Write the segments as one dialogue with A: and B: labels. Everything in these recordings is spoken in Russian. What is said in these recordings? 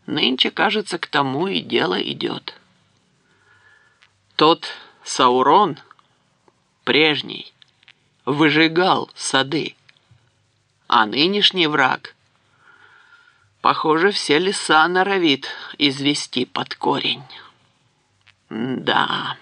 A: Нынче, кажется, к тому и дело идет. Тот Саурон прежний выжигал сады, а нынешний враг, похоже, все леса норовит извести под корень. Да.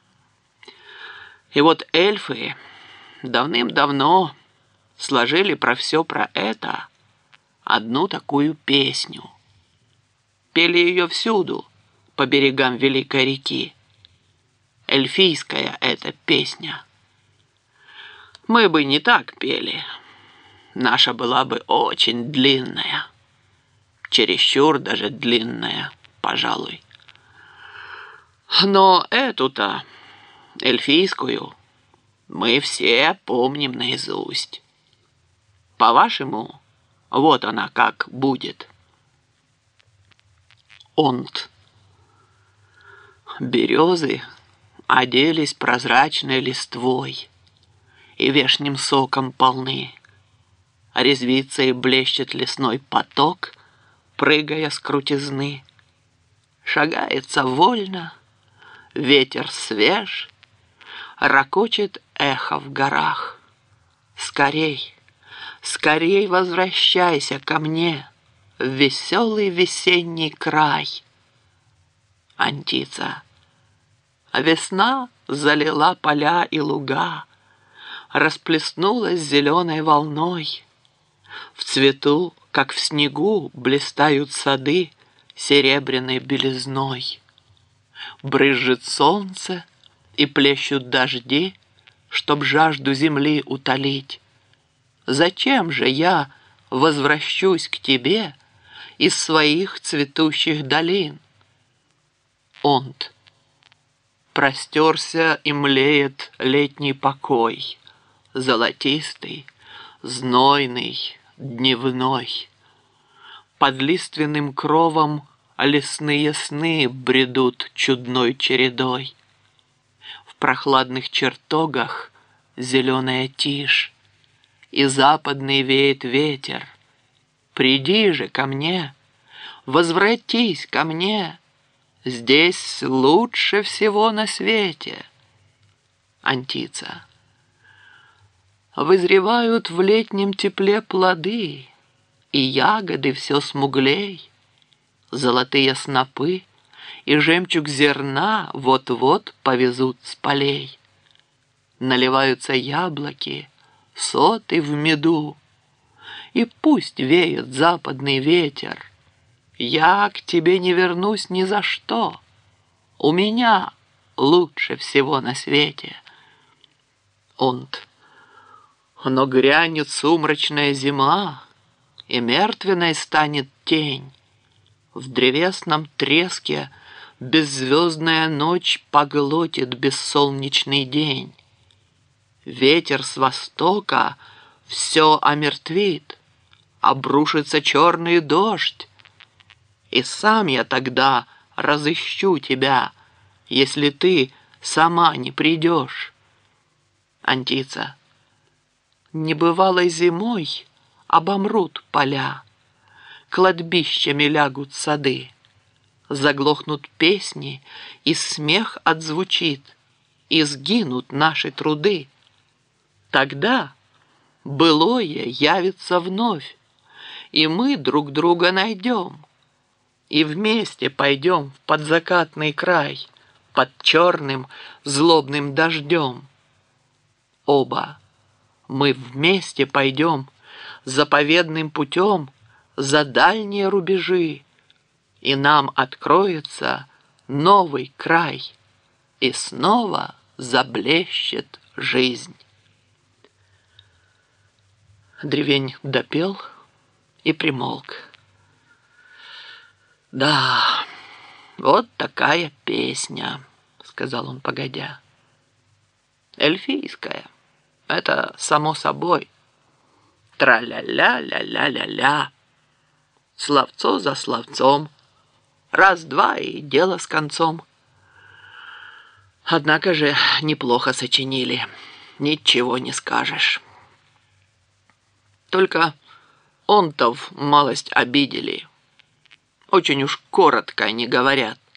A: И вот эльфы давным-давно сложили про все про это одну такую песню. Пели ее всюду, по берегам великой реки. Эльфийская эта песня. Мы бы не так пели. Наша была бы очень длинная. Чересчур даже длинная, пожалуй. Но эту-то, эльфийскую, мы все помним наизусть. По-вашему, вот она как будет. Онт. Березы оделись прозрачной листвой и вешним соком полны. Резвится и блещет лесной поток, прыгая с крутизны. Шагается вольно, ветер свеж, ракочет эхо в горах. Скорей, скорей возвращайся ко мне в веселый весенний край. Антица. Весна залила поля и луга, расплеснулась зеленой волной. В цвету, как в снегу, блистают сады серебряной белизной. Брызжет солнце и плещут дожди, чтоб жажду земли утолить. Зачем же я возвращусь к тебе из своих цветущих долин? Онт. Простерся и млеет летний покой, золотистый, знойный, дневной. Под лиственным кровом лесные сны бредут чудной чередой. В прохладных чертогах зеленая тишь, и западный веет ветер. Приди же ко мне, возвратись ко мне, здесь лучше всего на свете. Антица. Вызревают в летнем тепле плоды, и ягоды все смуглей. Золотые снопы и жемчуг зерна вот-вот повезут с полей. Наливаются яблоки, соты в меду, и пусть веет западный ветер. Я к тебе не вернусь ни за что. У меня лучше всего на свете. Онт. Но грянет сумрачная зима, и мертвенной станет тень. В древесном треске беззвездная ночь поглотит бессолнечный день. Ветер с востока все омертвит, обрушится черный дождь. И сам я тогда разыщу тебя, если ты сама не придешь. Антица. Небывалой зимой обомрут поля, кладбищами лягут сады, заглохнут песни, и смех отзвучит, и сгинут наши труды. Тогда былое явится вновь, и мы друг друга найдем, и вместе пойдем в подзакатный край под черным злобным дождем. Оба мы вместе пойдем заповедным путем за дальние рубежи, и нам откроется новый край, и снова заблещет жизнь. Древень допел и примолк. «Да, вот такая песня», — сказал он погодя. «Эльфийская, это само собой. Тра-ля-ля-ля-ля-ля-ля. Словцо за словцом. Раз-два и дело с концом. Однако же неплохо сочинили, ничего не скажешь. Только онтов малость обидели. Очень уж коротко они говорят.